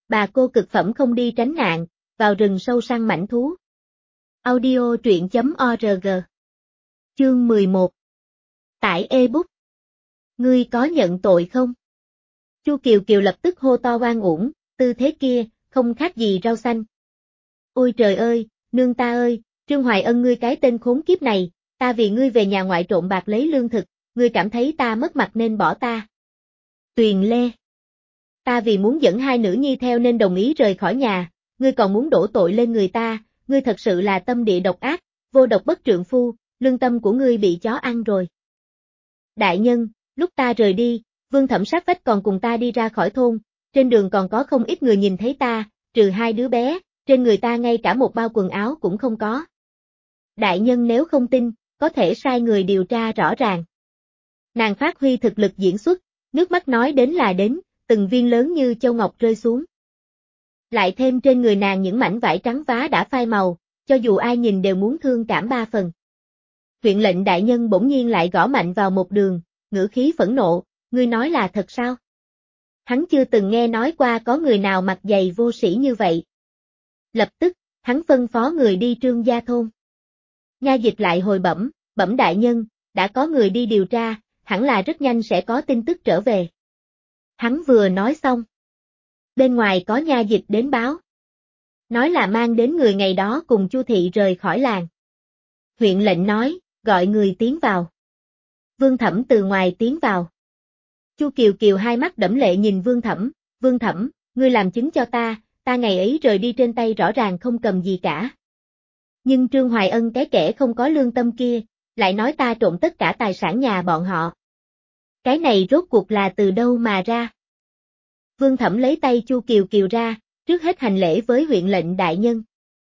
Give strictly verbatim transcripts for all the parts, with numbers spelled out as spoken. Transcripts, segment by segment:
Bà cô cực phẩm không đi tránh nạn, vào rừng sâu săn mãnh thú. Audio truyện chấm org. Chương mười một. Tải ebook. Ngươi có nhận tội không? Chu Kiều Kiều lập tức hô to oan uổng, tư thế kia, không khác gì rau xanh. Ôi trời ơi, nương ta ơi, Trương Hoài Ân ngươi cái tên khốn kiếp này, ta vì ngươi về nhà ngoại trộm bạc lấy lương thực, ngươi cảm thấy ta mất mặt nên bỏ ta. Tuyền Lê. Ta vì muốn dẫn hai nữ nhi theo nên đồng ý rời khỏi nhà, ngươi còn muốn đổ tội lên người ta, ngươi thật sự là tâm địa độc ác, vô độc bất trượng phu, lương tâm của ngươi bị chó ăn rồi. Đại nhân, lúc ta rời đi, Vương Thẩm sát vách còn cùng ta đi ra khỏi thôn, trên đường còn có không ít người nhìn thấy ta, trừ hai đứa bé, trên người ta ngay cả một bao quần áo cũng không có. Đại nhân nếu không tin, có thể sai người điều tra rõ ràng. Nàng phát huy thực lực diễn xuất, nước mắt nói đến là đến, từng viên lớn như châu ngọc rơi xuống. Lại thêm trên người nàng những mảnh vải trắng vá đã phai màu, cho dù ai nhìn đều muốn thương cảm ba phần. Huyện lệnh đại nhân bỗng nhiên lại gõ mạnh vào một đường, ngữ khí phẫn nộ, ngươi nói là thật sao? Hắn chưa từng nghe nói qua có người nào mặt dày vô sĩ như vậy. Lập tức, hắn phân phó người đi Trương gia thôn. Nha dịch lại hồi bẩm, bẩm đại nhân, đã có người đi điều tra, hẳn là rất nhanh sẽ có tin tức trở về. Hắn vừa nói xong. Bên ngoài có nha dịch đến báo. Nói là mang đến người ngày đó cùng Chu thị rời khỏi làng. Huyện lệnh nói, gọi người tiến vào. Vương Thẩm từ ngoài tiến vào. Chu Kiều Kiều hai mắt đẫm lệ nhìn Vương Thẩm, Vương Thẩm, ngươi làm chứng cho ta, ta ngày ấy rời đi trên tay rõ ràng không cầm gì cả. Nhưng Trương Hoài Ân cái kẻ không có lương tâm kia, lại nói ta trộm tất cả tài sản nhà bọn họ. Cái này rốt cuộc là từ đâu mà ra? Vương Thẩm lấy tay Chu Kiều Kiều ra, trước hết hành lễ với huyện lệnh đại nhân.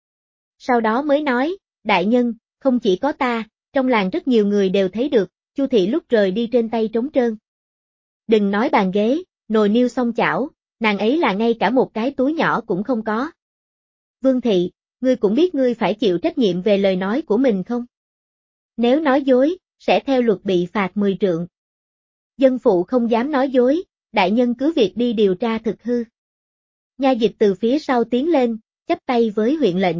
Sau đó mới nói, đại nhân, không chỉ có ta, trong làng rất nhiều người đều thấy được, Chu thị lúc rời đi trên tay trống trơn. Đừng nói bàn ghế, nồi niêu xong chảo, nàng ấy là ngay cả một cái túi nhỏ cũng không có. Vương thị, ngươi cũng biết ngươi phải chịu trách nhiệm về lời nói của mình không? Nếu nói dối, sẽ theo luật bị phạt mười trượng. Dân phụ không dám nói dối, đại nhân cứ việc đi điều tra thực hư. Nha dịch từ phía sau tiến lên, chắp tay với huyện lệnh.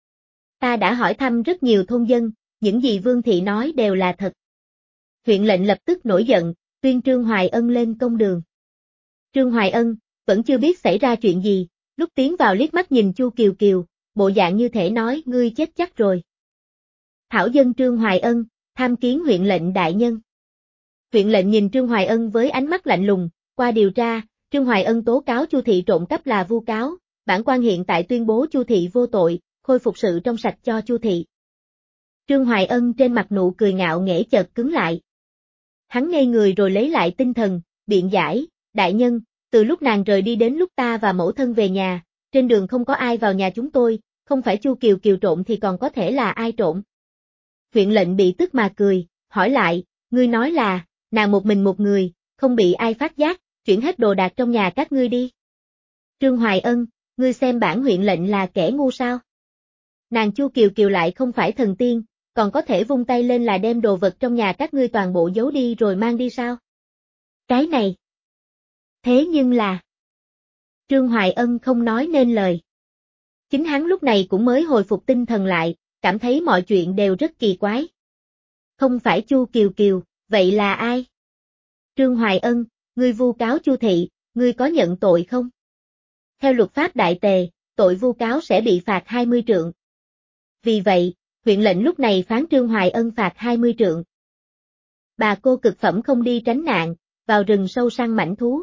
Ta đã hỏi thăm rất nhiều thôn dân, những gì Vương thị nói đều là thật. Huyện lệnh lập tức nổi giận, tuyên Trương Hoài Ân lên công đường. Trương Hoài Ân, vẫn chưa biết xảy ra chuyện gì, lúc tiến vào liếc mắt nhìn Chu Kiều Kiều, bộ dạng như thể nói ngươi chết chắc rồi. Thảo dân Trương Hoài Ân, tham kiến huyện lệnh đại nhân. Huyện lệnh nhìn Trương Hoài Ân với ánh mắt lạnh lùng, qua điều tra, Trương Hoài Ân tố cáo Chu thị trộm cắp là vu cáo, bản quan hiện tại tuyên bố Chu thị vô tội, khôi phục sự trong sạch cho Chu thị. Trương Hoài Ân trên mặt nụ cười ngạo nghễ chợt cứng lại. Hắn ngây người rồi lấy lại tinh thần, biện giải, đại nhân, từ lúc nàng rời đi đến lúc ta và mẫu thân về nhà, trên đường không có ai vào nhà chúng tôi, không phải Chu Kiều Kiều trộm thì còn có thể là ai trộm. Huyện lệnh bị tức mà cười, hỏi lại, ngươi nói là, nàng một mình một người, không bị ai phát giác, chuyển hết đồ đạc trong nhà các ngươi đi. Trương Hoài Ân, ngươi xem bản huyện lệnh là kẻ ngu sao? Nàng Chu Kiều Kiều lại không phải thần tiên, còn có thể vung tay lên là đem đồ vật trong nhà các ngươi toàn bộ giấu đi rồi mang đi sao? Cái này. Thế nhưng là. Trương Hoài Ân không nói nên lời. Chính hắn lúc này cũng mới hồi phục tinh thần lại, cảm thấy mọi chuyện đều rất kỳ quái. Không phải Chu Kiều Kiều, vậy là ai? Trương Hoài Ân, ngươi vu cáo Chu thị, ngươi có nhận tội không? Theo luật pháp đại tề, tội vu cáo sẽ bị phạt hai mươi trượng. Vì vậy, huyện lệnh lúc này phán Trương Hoài Ân phạt hai mươi trượng. Bà cô cực phẩm không đi tránh nạn, vào rừng sâu săn mãnh thú.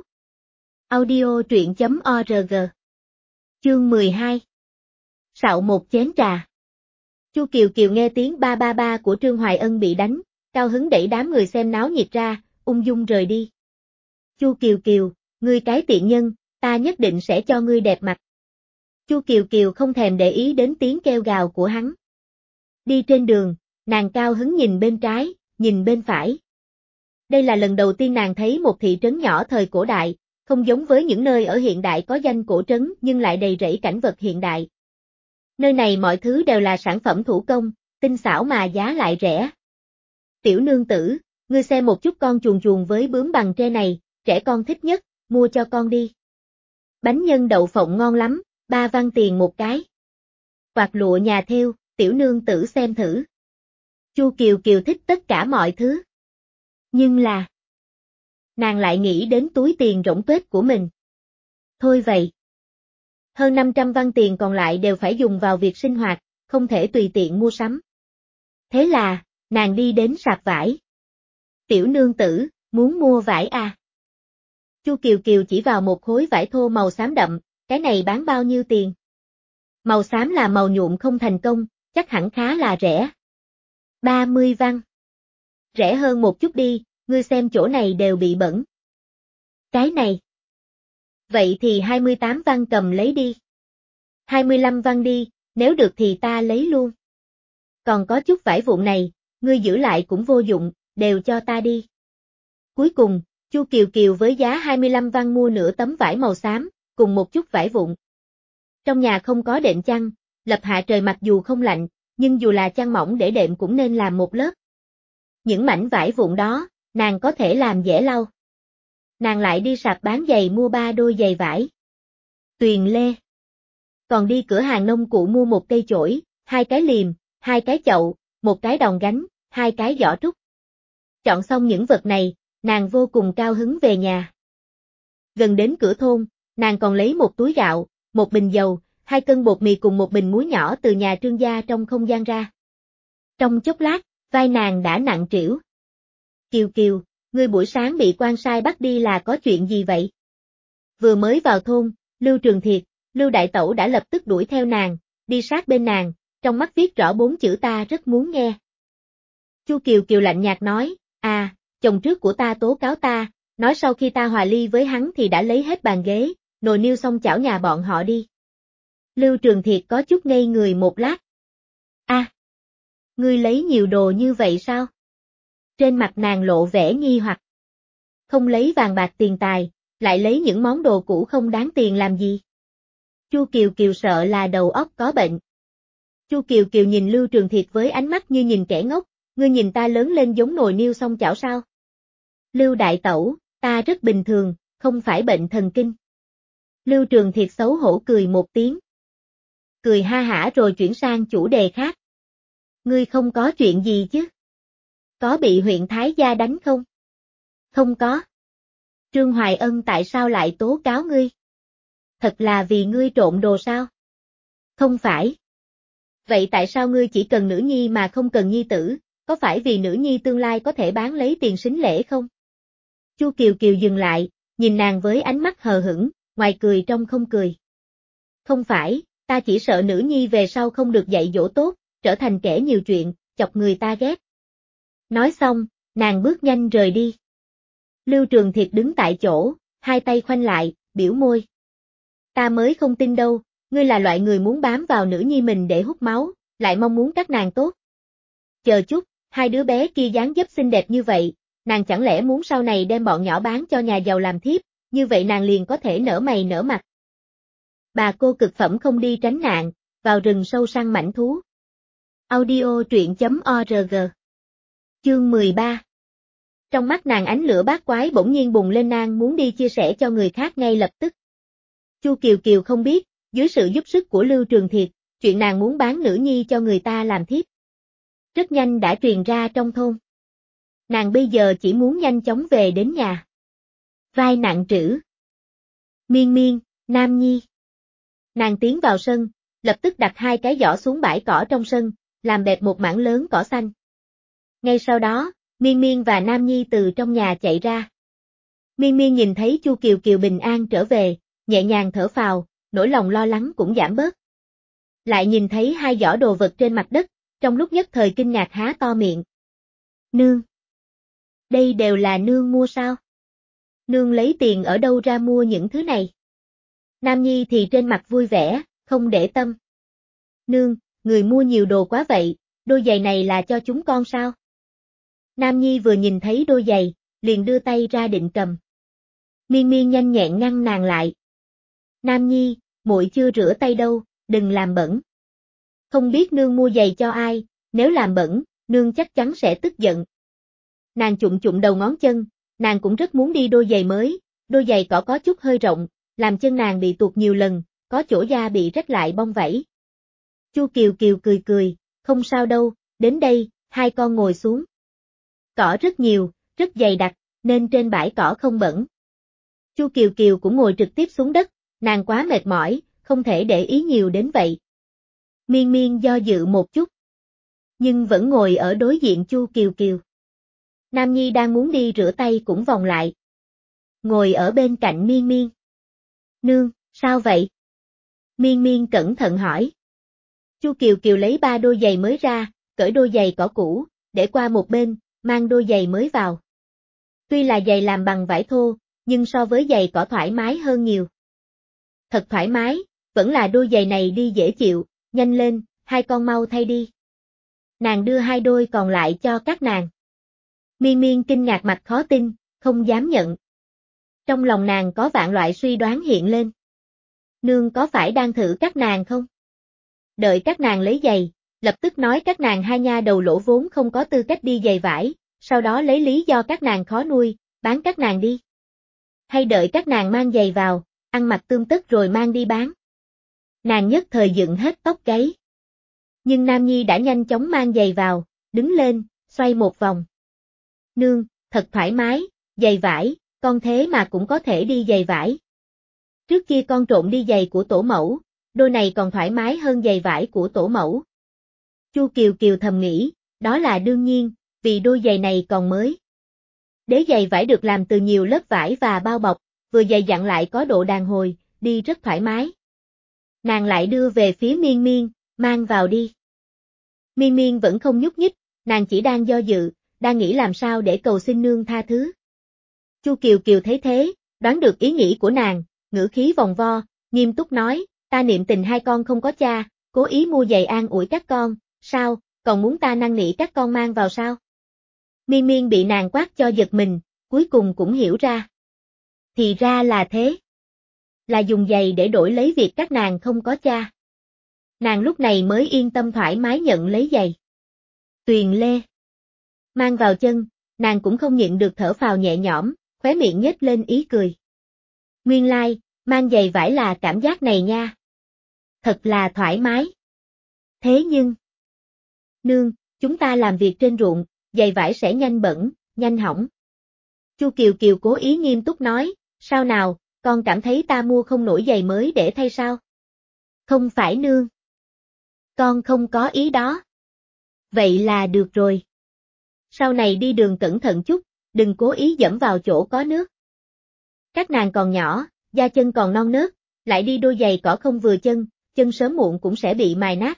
Audio truyện chấm org. Chương mười hai. Sạo một chén trà. Chu Kiều Kiều nghe tiếng ba ba ba của Trương Hoài Ân bị đánh, cao hứng đẩy đám người xem náo nhiệt ra, ung dung rời đi. Chu Kiều Kiều, ngươi cái tiện nhân, ta nhất định sẽ cho ngươi đẹp mặt. Chu Kiều Kiều không thèm để ý đến tiếng kêu gào của hắn. Đi trên đường, nàng cao hứng nhìn bên trái, nhìn bên phải. Đây là lần đầu tiên nàng thấy một thị trấn nhỏ thời cổ đại, không giống với những nơi ở hiện đại có danh cổ trấn nhưng lại đầy rẫy cảnh vật hiện đại. Nơi này mọi thứ đều là sản phẩm thủ công, tinh xảo mà giá lại rẻ. Tiểu nương tử, ngươi xem một chút con chuồn chuồn với bướm bằng tre này, trẻ con thích nhất, mua cho con đi. Bánh nhân đậu phộng ngon lắm, ba văn tiền một cái. Quạt lụa nhà thêu, tiểu nương tử xem thử. Chu Kiều Kiều thích tất cả mọi thứ. Nhưng là, nàng lại nghĩ đến túi tiền rỗng tuếch của mình. Thôi vậy. Hơn năm trăm văn tiền còn lại đều phải dùng vào việc sinh hoạt, không thể tùy tiện mua sắm. Thế là, nàng đi đến sạp vải. Tiểu nương tử, muốn mua vải à? Chu Kiều Kiều chỉ vào một khối vải thô màu xám đậm, cái này bán bao nhiêu tiền? Màu xám là màu nhuộm không thành công, chắc hẳn khá là rẻ. ba mươi văn. Rẻ hơn một chút đi, ngươi xem chỗ này đều bị bẩn. Cái này. Vậy thì hai mươi tám văn cầm lấy đi. hai mươi lăm văn đi, nếu được thì ta lấy luôn. Còn có chút vải vụn này, ngươi giữ lại cũng vô dụng, đều cho ta đi. Cuối cùng, Chu Kiều Kiều với giá hai mươi lăm văn mua nửa tấm vải màu xám, cùng một chút vải vụn. Trong nhà không có đệm chăn, lập hạ trời mặc dù không lạnh, nhưng dù là chăn mỏng để đệm cũng nên làm một lớp. Những mảnh vải vụn đó, nàng có thể làm dễ lau. Nàng lại đi sạp bán giày mua ba đôi giày vải. Tuyền lê. Còn đi cửa hàng nông cụ mua một cây chổi, hai cái liềm, hai cái chậu, một cái đòn gánh, hai cái giỏ trúc. Chọn xong những vật này, nàng vô cùng cao hứng về nhà. Gần đến cửa thôn, nàng còn lấy một túi gạo, một bình dầu, hai cân bột mì cùng một bình muối nhỏ từ nhà Trương gia trong không gian ra. Trong chốc lát, vai nàng đã nặng trĩu. Kiều Kiều, ngươi buổi sáng bị quan sai bắt đi là có chuyện gì vậy? Vừa mới vào thôn, Lưu Trường Thiệt, Lưu Đại Tẩu đã lập tức đuổi theo nàng, đi sát bên nàng, trong mắt viết rõ bốn chữ ta rất muốn nghe. Chu Kiều Kiều lạnh nhạt nói, à, chồng trước của ta tố cáo ta, nói sau khi ta hòa ly với hắn thì đã lấy hết bàn ghế, nồi niêu xong chảo nhà bọn họ đi. Lưu Trường Thiệt có chút ngây người một lát. A, à, ngươi lấy nhiều đồ như vậy sao? Trên mặt nàng lộ vẻ nghi hoặc. Không lấy vàng bạc tiền tài, lại lấy những món đồ cũ không đáng tiền làm gì? Chu Kiều Kiều sợ là đầu óc có bệnh. Chu Kiều Kiều nhìn Lưu Trường Thiệt với ánh mắt như nhìn kẻ ngốc, ngươi nhìn ta lớn lên giống nồi niêu xong chảo sao? Lưu Đại Tẩu, ta rất bình thường, không phải bệnh thần kinh. Lưu Trường Thiệt xấu hổ cười một tiếng. Cười ha hả rồi chuyển sang chủ đề khác. Ngươi không có chuyện gì chứ? Có bị huyện Thái gia đánh không? Không có. Trương Hoài Ân tại sao lại tố cáo ngươi? Thật là vì ngươi trộm đồ sao? Không phải. Vậy tại sao ngươi chỉ cần nữ nhi mà không cần nhi tử, có phải vì nữ nhi tương lai có thể bán lấy tiền sính lễ không? Chu Kiều Kiều dừng lại, nhìn nàng với ánh mắt hờ hững, ngoài cười trong không cười. Không phải, ta chỉ sợ nữ nhi về sau không được dạy dỗ tốt, trở thành kẻ nhiều chuyện, chọc người ta ghét. Nói xong, nàng bước nhanh rời đi. Lưu Trường Thiệt đứng tại chỗ, hai tay khoanh lại, biểu môi. Ta mới không tin đâu, ngươi là loại người muốn bám vào nữ nhi mình để hút máu, lại mong muốn các nàng tốt. Chờ chút, hai đứa bé kia dáng dấp xinh đẹp như vậy, nàng chẳng lẽ muốn sau này đem bọn nhỏ bán cho nhà giàu làm thiếp, như vậy nàng liền có thể nở mày nở mặt. Bà cô cực phẩm không đi tránh nạn, vào rừng sâu săn mãnh thú. Audio truyện chấm org. Chương mười ba. Trong mắt nàng ánh lửa bát quái bỗng nhiên bùng lên, nàng muốn đi chia sẻ cho người khác ngay lập tức. Chu Kiều Kiều không biết, dưới sự giúp sức của Lưu Trường Thiệt, chuyện nàng muốn bán nữ nhi cho người ta làm thiếp rất nhanh đã truyền ra trong thôn. Nàng bây giờ chỉ muốn nhanh chóng về đến nhà. Vai nặng trĩu. Miên Miên, Nam Nhi. Nàng tiến vào sân, lập tức đặt hai cái giỏ xuống bãi cỏ trong sân, làm bẹp một mảng lớn cỏ xanh. Ngay sau đó, Miên Miên và Nam Nhi từ trong nhà chạy ra. Miên Miên nhìn thấy Chu Kiều Kiều bình an trở về, nhẹ nhàng thở phào, nỗi lòng lo lắng cũng giảm bớt. Lại nhìn thấy hai giỏ đồ vật trên mặt đất, trong lúc nhất thời kinh ngạc há to miệng. Nương! Đây đều là nương mua sao? Nương lấy tiền ở đâu ra mua những thứ này? Nam Nhi thì trên mặt vui vẻ, không để tâm. Nương, người mua nhiều đồ quá vậy, đôi giày này là cho chúng con sao? Nam Nhi vừa nhìn thấy đôi giày, liền đưa tay ra định cầm. Miên Miên nhanh nhẹn ngăn nàng lại. Nam Nhi, muội chưa rửa tay đâu, đừng làm bẩn. Không biết nương mua giày cho ai, nếu làm bẩn, nương chắc chắn sẽ tức giận. Nàng chụng chụng đầu ngón chân, nàng cũng rất muốn đi đôi giày mới, đôi giày cỏ có chút hơi rộng, làm chân nàng bị tuột nhiều lần, có chỗ da bị rách lại bong vảy. Chu Kiều Kiều cười cười, không sao đâu, đến đây, hai con ngồi xuống. Cỏ rất nhiều, rất dày đặc, nên trên bãi cỏ không bẩn. Chu Kiều Kiều cũng ngồi trực tiếp xuống đất, nàng quá mệt mỏi, không thể để ý nhiều đến vậy. Miên Miên do dự một chút, nhưng vẫn ngồi ở đối diện Chu Kiều Kiều. Nam Nhi đang muốn đi rửa tay cũng vòng lại, ngồi ở bên cạnh Miên Miên. Nương, sao vậy? Miên Miên cẩn thận hỏi. Chu Kiều Kiều lấy ba đôi giày mới ra, cởi đôi giày cỏ cũ, để qua một bên, mang đôi giày mới vào. Tuy là giày làm bằng vải thô, nhưng so với giày cỏ thoải mái hơn nhiều. Thật thoải mái, vẫn là đôi giày này đi dễ chịu, nhanh lên, hai con mau thay đi. Nàng đưa hai đôi còn lại cho các nàng. Miên Miên kinh ngạc mặt khó tin, không dám nhận. Trong lòng nàng có vạn loại suy đoán hiện lên. Nương có phải đang thử các nàng không? Đợi các nàng lấy giày, lập tức nói các nàng hai nha đầu lỗ vốn không có tư cách đi giày vải, sau đó lấy lý do các nàng khó nuôi, bán các nàng đi. Hay đợi các nàng mang giày vào, ăn mặc tươm tất rồi mang đi bán. Nàng nhất thời dựng hết tóc gáy. Nhưng Nam Nhi đã nhanh chóng mang giày vào, đứng lên, xoay một vòng. Nương, thật thoải mái, giày vải, con thế mà cũng có thể đi giày vải. Trước kia con trộn đi giày của tổ mẫu, đôi này còn thoải mái hơn giày vải của tổ mẫu. Chu Kiều Kiều thầm nghĩ, đó là đương nhiên, vì đôi giày này còn mới. Đế giày vải được làm từ nhiều lớp vải và bao bọc, vừa dày dặn lại có độ đàn hồi, đi rất thoải mái. Nàng lại đưa về phía Miên Miên, mang vào đi. Miên Miên vẫn không nhúc nhích, nàng chỉ đang do dự, đang nghĩ làm sao để cầu xin nương tha thứ. Chu Kiều Kiều thấy thế, đoán được ý nghĩ của nàng, ngữ khí vòng vo, nghiêm túc nói, ta niệm tình hai con không có cha, cố ý mua giày an ủi các con, sao, còn muốn ta năn nỉ các con mang vào sao? Miên Miên bị nàng quát cho giật mình, cuối cùng cũng hiểu ra. Thì ra là thế. Là dùng giày để đổi lấy việc các nàng không có cha. Nàng lúc này mới yên tâm thoải mái nhận lấy giày. Tuyền lê. Mang vào chân, nàng cũng không nhịn được thở phào nhẹ nhõm, khóe miệng nhếch lên ý cười. Nguyên lai, like, mang giày vải là cảm giác này nha. Thật là thoải mái. Thế nhưng... Nương, chúng ta làm việc trên ruộng, giày vải sẽ nhanh bẩn, nhanh hỏng. Chu Kiều Kiều cố ý nghiêm túc nói, sao nào, con cảm thấy ta mua không nổi giày mới để thay sao? Không phải nương. Con không có ý đó. Vậy là được rồi. Sau này đi đường cẩn thận chút, đừng cố ý dẫm vào chỗ có nước. Các nàng còn nhỏ, da chân còn non nớt, lại đi đôi giày cỏ không vừa chân, chân sớm muộn cũng sẽ bị mài nát.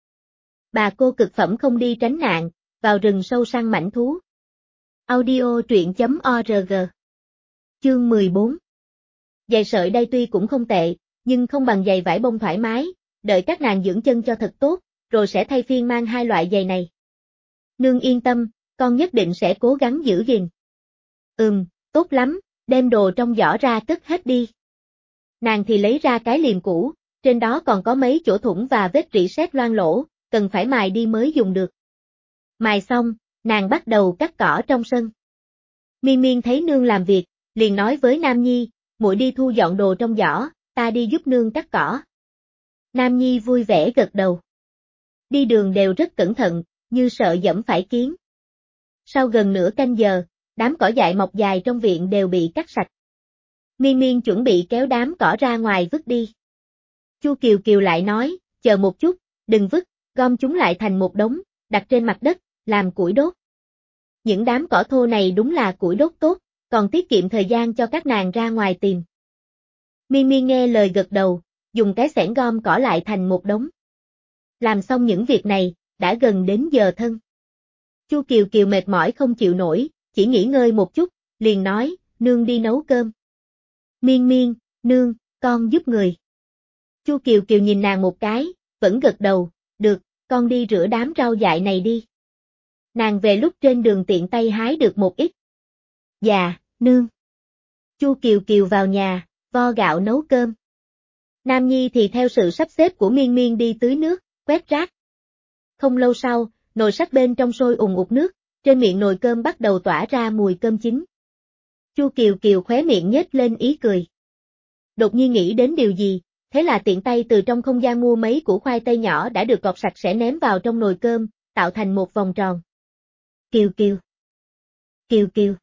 Bà cô cực phẩm không đi tránh nạn, vào rừng sâu săn mãnh thú. Audio truyện chấm org. Chương mười bốn. Giày sợi đây tuy cũng không tệ, nhưng không bằng giày vải bông thoải mái, đợi các nàng dưỡng chân cho thật tốt, rồi sẽ thay phiên mang hai loại giày này. Nương yên tâm, con nhất định sẽ cố gắng giữ gìn. Ừm, tốt lắm, đem đồ trong giỏ ra cất hết đi. Nàng thì lấy ra cái liềm cũ, trên đó còn có mấy chỗ thủng và vết rỉ sét loang lỗ, cần phải mài đi mới dùng được. Mài xong, nàng bắt đầu cắt cỏ trong sân. Miên Miên thấy nương làm việc, liền nói với Nam Nhi, muội đi thu dọn đồ trong giỏ, ta đi giúp nương cắt cỏ. Nam Nhi vui vẻ gật đầu. Đi đường đều rất cẩn thận, như sợ dẫm phải kiến. Sau gần nửa canh giờ, đám cỏ dại mọc dài trong viện đều bị cắt sạch. Miên Miên chuẩn bị kéo đám cỏ ra ngoài vứt đi. Chu Kiều Kiều lại nói, chờ một chút, đừng vứt, gom chúng lại thành một đống, đặt trên mặt đất, làm củi đốt. Những đám cỏ thô này đúng là củi đốt tốt, còn tiết kiệm thời gian cho các nàng ra ngoài tìm. Miên Miên nghe lời gật đầu, dùng cái xẻng gom cỏ lại thành một đống. Làm xong những việc này, đã gần đến giờ thân. Chu Kiều Kiều mệt mỏi không chịu nổi, chỉ nghỉ ngơi một chút, liền nói, nương đi nấu cơm. Miên Miên, nương, con giúp người. Chu Kiều Kiều nhìn nàng một cái, vẫn gật đầu, được, con đi rửa đám rau dại này đi. Nàng về lúc trên đường tiện tay hái được một ít. Dạ, nương. Chu Kiều Kiều vào nhà, vo gạo nấu cơm. Nam Nhi thì theo sự sắp xếp của Miên Miên đi tưới nước, quét rác. Không lâu sau, nồi sắt bên trong sôi ùn ụt nước, trên miệng nồi cơm bắt đầu tỏa ra mùi cơm chín. Chu Kiều Kiều khóe miệng nhếch lên ý cười. đột nhiên nghĩ đến điều gì, thế là tiện tay từ trong không gian mua mấy củ khoai tây nhỏ đã được gọt sạch sẽ ném vào trong nồi cơm, tạo thành một vòng tròn. Kiều Kiều. Kiều Kiều.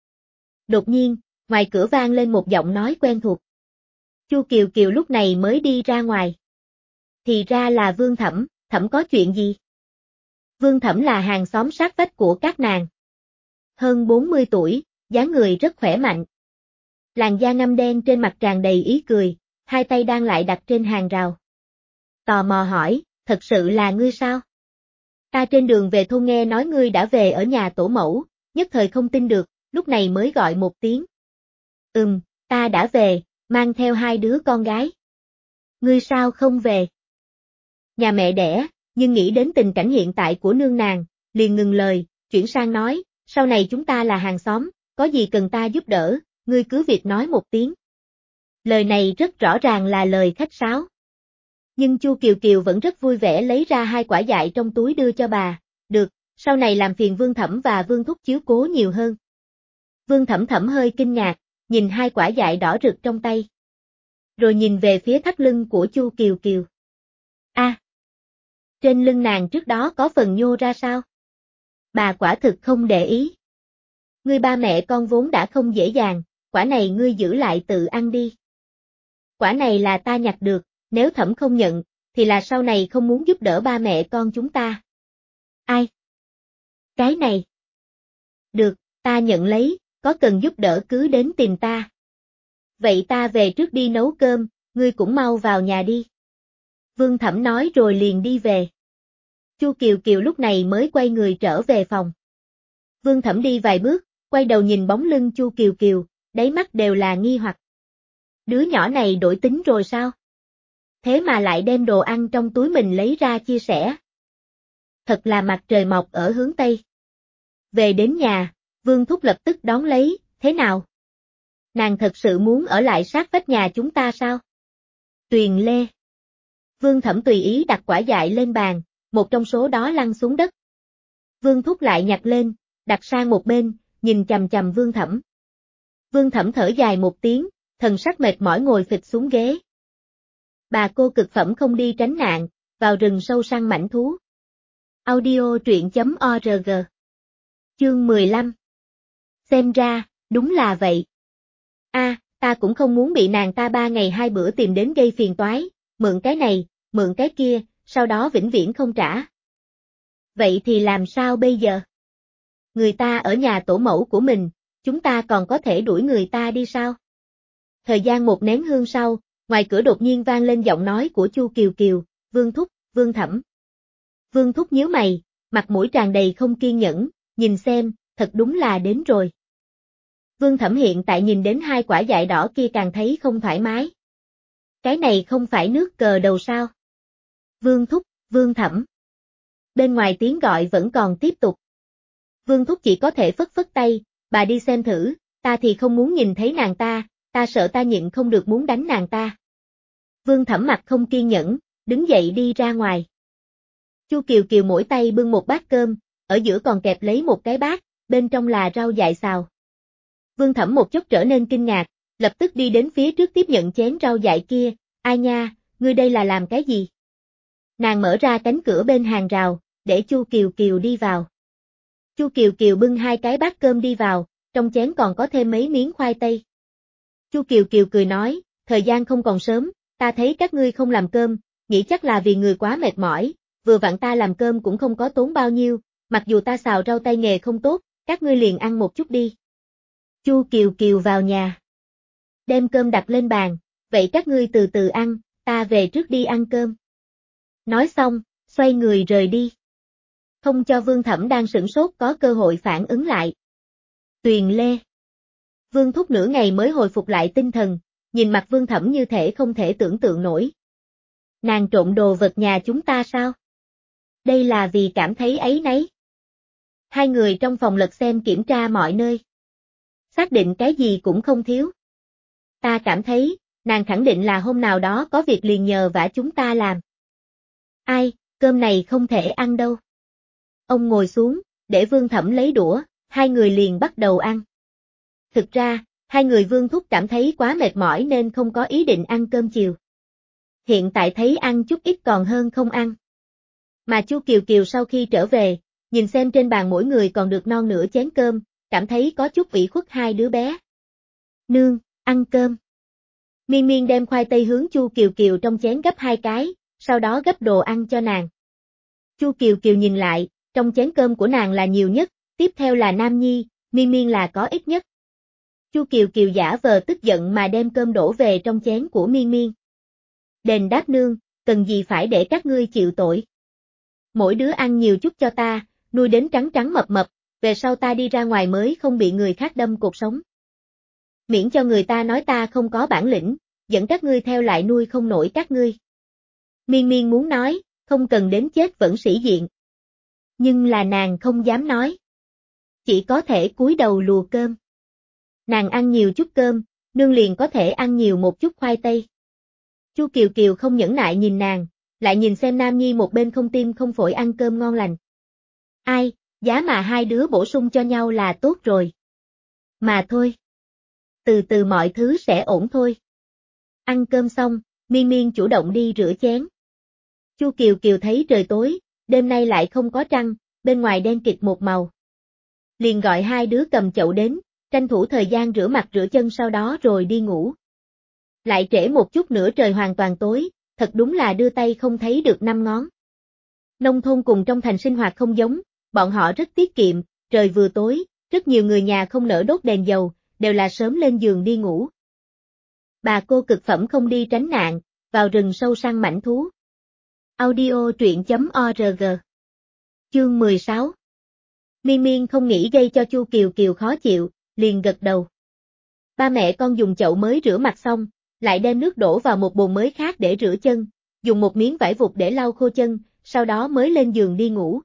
Đột nhiên, ngoài cửa vang lên một giọng nói quen thuộc. Chu Kiều Kiều lúc này mới đi ra ngoài. Thì ra là Vương Thẩm, Thẩm có chuyện gì? Vương Thẩm là hàng xóm sát vách của các nàng. Hơn bốn mươi tuổi, dáng người rất khỏe mạnh. Làn da ngăm đen trên mặt tràn đầy ý cười, hai tay đang lại đặt trên hàng rào. Tò mò hỏi, thật sự là ngươi sao? Ta trên đường về thôn nghe nói ngươi đã về ở nhà tổ mẫu, nhất thời không tin được, lúc này mới gọi một tiếng. Ừm, ta đã về, mang theo hai đứa con gái. Ngươi sao không về? Nhà mẹ đẻ, nhưng nghĩ đến tình cảnh hiện tại của nương nàng, liền ngừng lời, chuyển sang nói, sau này chúng ta là hàng xóm, có gì cần ta giúp đỡ, ngươi cứ việc nói một tiếng. Lời này rất rõ ràng là lời khách sáo. Nhưng Chu Kiều Kiều vẫn rất vui vẻ lấy ra hai quả dại trong túi đưa cho bà, được, sau này làm phiền Vương Thẩm và Vương Thúc chiếu cố nhiều hơn. Vương Thẩm Thẩm hơi kinh ngạc, nhìn hai quả dại đỏ rực trong tay. Rồi nhìn về phía thắt lưng của Chu Kiều Kiều. A, à, trên lưng nàng trước đó có phần nhô ra sao? Bà quả thực không để ý. Ngươi ba mẹ con vốn đã không dễ dàng, quả này ngươi giữ lại tự ăn đi. Quả này là ta nhặt được, nếu Thẩm không nhận, thì là sau này không muốn giúp đỡ ba mẹ con chúng ta. Ai? Cái này. Được, ta nhận lấy, có cần giúp đỡ cứ đến tìm ta. Vậy ta về trước đi nấu cơm, ngươi cũng mau vào nhà đi. Vương Thẩm nói rồi liền đi về. Chu Kiều Kiều lúc này mới quay người trở về phòng. Vương Thẩm đi vài bước, quay đầu nhìn bóng lưng Chu Kiều Kiều, đáy mắt đều là nghi hoặc. Đứa nhỏ này đổi tính rồi sao? Thế mà lại đem đồ ăn trong túi mình lấy ra chia sẻ. Thật là mặt trời mọc ở hướng Tây. Về đến nhà, Vương Thúc lập tức đón lấy, thế nào? Nàng thật sự muốn ở lại sát vách nhà chúng ta sao? Tuyền Lê. Vương Thẩm tùy ý đặt quả dại lên bàn, một trong số đó lăn xuống đất. Vương Thúc lại nhặt lên, đặt sang một bên, nhìn chằm chằm Vương Thẩm. Vương Thẩm thở dài một tiếng, thần sắc mệt mỏi ngồi phịch xuống ghế. Bà cô cực phẩm không đi tránh nạn, vào rừng sâu săn mãnh thú. Audio truyện chấm org. Chương mười lăm. Xem ra, đúng là vậy. A, à, ta cũng không muốn bị nàng ta ba ngày hai bữa tìm đến gây phiền toái, mượn cái này, mượn cái kia, sau đó vĩnh viễn không trả. Vậy thì làm sao bây giờ? Người ta ở nhà tổ mẫu của mình, chúng ta còn có thể đuổi người ta đi sao? Thời gian một nén hương sau, ngoài cửa đột nhiên vang lên giọng nói của Chu Kiều Kiều, Vương Thúc, Vương Thẩm. Vương Thúc nhíu mày, mặt mũi tràn đầy không kiên nhẫn, nhìn xem, thật đúng là đến rồi. Vương Thẩm hiện tại nhìn đến hai quả dại đỏ kia càng thấy không thoải mái. Cái này không phải nước cờ đầu sao? Vương Thúc, Vương Thẩm. Bên ngoài tiếng gọi vẫn còn tiếp tục. Vương Thúc chỉ có thể phất phất tay, bà đi xem thử, ta thì không muốn nhìn thấy nàng ta, ta sợ ta nhịn không được muốn đánh nàng ta. Vương Thẩm mặt không kiên nhẫn, đứng dậy đi ra ngoài. Chu Kiều Kiều mỗi tay bưng một bát cơm, ở giữa còn kẹp lấy một cái bát, bên trong là rau dại xào. Vương Thẩm một chút trở nên kinh ngạc, lập tức đi đến phía trước tiếp nhận chén rau dại kia, ai nha, ngươi đây là làm cái gì? Nàng mở ra cánh cửa bên hàng rào, để Chu Kiều Kiều đi vào. Chu Kiều Kiều bưng hai cái bát cơm đi vào, trong chén còn có thêm mấy miếng khoai tây. Chu Kiều Kiều cười nói, thời gian không còn sớm, ta thấy các ngươi không làm cơm, nghĩ chắc là vì người quá mệt mỏi, vừa vặn ta làm cơm cũng không có tốn bao nhiêu, mặc dù ta xào rau tay nghề không tốt, các ngươi liền ăn một chút đi. Chu Kiều Kiều vào nhà. Đem cơm đặt lên bàn, vậy các ngươi từ từ ăn, ta về trước đi ăn cơm. Nói xong, xoay người rời đi. Không cho Vương Thẩm đang sửng sốt có cơ hội phản ứng lại. Tuyền Lê. Vương Thúc nửa ngày mới hồi phục lại tinh thần, nhìn mặt Vương Thẩm như thể không thể tưởng tượng nổi. Nàng trộm đồ vật nhà chúng ta sao? Đây là vì cảm thấy áy náy. Hai người trong phòng lật xem kiểm tra mọi nơi. Xác định cái gì cũng không thiếu. Ta cảm thấy, nàng khẳng định là hôm nào đó có việc liền nhờ vả chúng ta làm. Ai, cơm này không thể ăn đâu. Ông ngồi xuống, để Vương Thẩm lấy đũa, hai người liền bắt đầu ăn. Thực ra, Hai người Vương thúc cảm thấy quá mệt mỏi nên không có ý định ăn cơm chiều. Hiện tại thấy ăn chút ít còn hơn không ăn. Mà Chu Kiều Kiều sau khi trở về, nhìn xem trên bàn mỗi người còn được non nửa chén cơm, cảm thấy có chút ủy khuất hai đứa bé. Nương, ăn cơm. Miên Miên đem khoai tây hướng Chu Kiều Kiều trong chén gấp hai cái, sau đó gấp đồ ăn cho nàng. Chu Kiều Kiều nhìn lại, trong chén cơm của nàng là nhiều nhất, tiếp theo là Nam Nhi, Miên Miên là có ít nhất. Chu Kiều Kiều giả vờ tức giận mà đem cơm đổ về trong chén của Miên Miên. Đền đáp nương, cần gì phải để các ngươi chịu tội. Mỗi đứa ăn nhiều chút cho ta, nuôi đến trắng trắng mập mập, về sau ta đi ra ngoài mới không bị người khác đâm cột sống. Miễn cho người ta nói ta không có bản lĩnh, dẫn các ngươi theo lại nuôi không nổi các ngươi. Miên Miên muốn nói, không cần đến chết vẫn sĩ diện. Nhưng là nàng không dám nói. Chỉ có thể cúi đầu lùa cơm. Nàng ăn nhiều chút cơm, nương liền có thể ăn nhiều một chút khoai tây. Chu Kiều Kiều không nhẫn nại nhìn nàng, lại nhìn xem Nam Nhi một bên không tim không phổi ăn cơm ngon lành. Ai, giá mà hai đứa bổ sung cho nhau là tốt rồi. Mà thôi. Từ từ mọi thứ sẽ ổn thôi. Ăn cơm xong, Miên Miên chủ động đi rửa chén. Chu Kiều Kiều thấy trời tối, đêm nay lại không có trăng, bên ngoài đen kịt một màu. Liền gọi hai đứa cầm chậu đến, tranh thủ thời gian rửa mặt rửa chân sau đó rồi đi ngủ. Lại trễ một chút nữa trời hoàn toàn tối, thật đúng là đưa tay không thấy được năm ngón. Nông thôn cùng trong thành sinh hoạt không giống, bọn họ rất tiết kiệm, trời vừa tối, rất nhiều người nhà không nỡ đốt đèn dầu, đều là sớm lên giường đi ngủ. Bà cô cực phẩm không đi tránh nạn, vào rừng sâu săn mãnh thú. Audio truyện chấm org. Chương mười sáu. Miên Miên không nghĩ gây cho Chu Kiều Kiều khó chịu, liền gật đầu. Ba mẹ con dùng chậu mới rửa mặt xong, lại đem nước đổ vào một bồn mới khác để rửa chân, dùng một miếng vải vụt để lau khô chân, sau đó mới lên giường đi ngủ.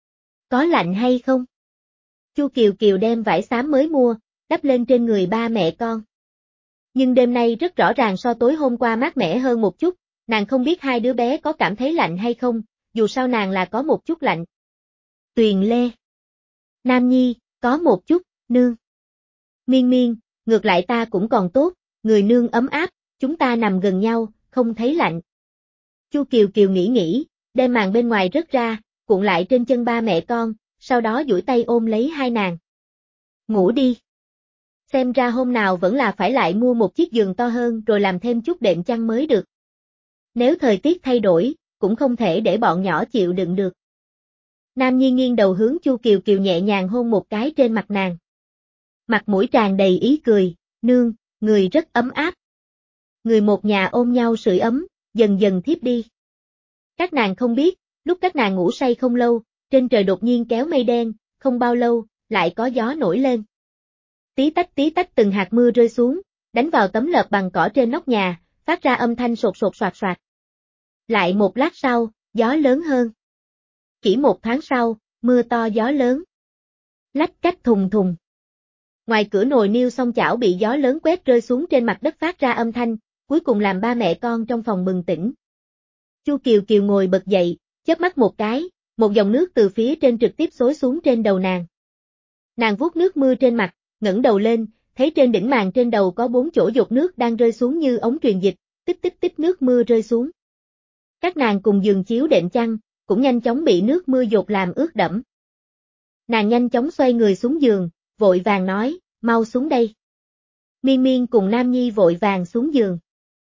Có lạnh hay không? Chu Kiều Kiều đem vải xám mới mua, đắp lên trên người ba mẹ con. Nhưng đêm nay rất rõ ràng so tối hôm qua mát mẻ hơn một chút, nàng không biết hai đứa bé có cảm thấy lạnh hay không, dù sao nàng là có một chút lạnh. Tuyền Lê. Nam Nhi, có một chút, nương. Miên Miên, ngược lại ta cũng còn tốt, người nương ấm áp, chúng ta nằm gần nhau, không thấy lạnh. Chu Kiều Kiều nghĩ nghĩ, đem màn bên ngoài rớt ra, cuộn lại trên chân ba mẹ con, sau đó duỗi tay ôm lấy hai nàng. Ngủ đi. Xem ra hôm nào vẫn là phải lại mua một chiếc giường to hơn rồi làm thêm chút đệm chăn mới được. Nếu thời tiết thay đổi, cũng không thể để bọn nhỏ chịu đựng được. Nam Nhi nghiêng đầu hướng Chu Kiều Kiều nhẹ nhàng hôn một cái trên mặt nàng. Mặt mũi tràn đầy ý cười, nương, người rất ấm áp. Người một nhà ôm nhau sưởi ấm, dần dần thiếp đi. Các nàng không biết, lúc các nàng ngủ say không lâu, trên trời đột nhiên kéo mây đen, không bao lâu, lại có gió nổi lên. Tí tách tí tách từng hạt mưa rơi xuống, đánh vào tấm lợp bằng cỏ trên nóc nhà, phát ra âm thanh sột sột soạt soạt. Lại một lát sau, gió lớn hơn. Chỉ một tháng sau, mưa to gió lớn. Lách cách thùng thùng. Ngoài cửa nồi niêu song chảo bị gió lớn quét rơi xuống trên mặt đất phát ra âm thanh, cuối cùng làm ba mẹ con trong phòng bừng tỉnh. Chu Kiều Kiều ngồi bật dậy, chớp mắt một cái, một dòng nước từ phía trên trực tiếp xối xuống trên đầu nàng. Nàng vuốt nước mưa trên mặt, ngẩng đầu lên, thấy trên đỉnh màn trên đầu có bốn chỗ dột nước đang rơi xuống như ống truyền dịch, tích tích tích nước mưa rơi xuống. Các nàng cùng giường chiếu đệm chăn, cũng nhanh chóng bị nước mưa dột làm ướt đẫm. Nàng nhanh chóng xoay người xuống giường, vội vàng nói, mau xuống đây. Miên Miên cùng Nam Nhi vội vàng xuống giường.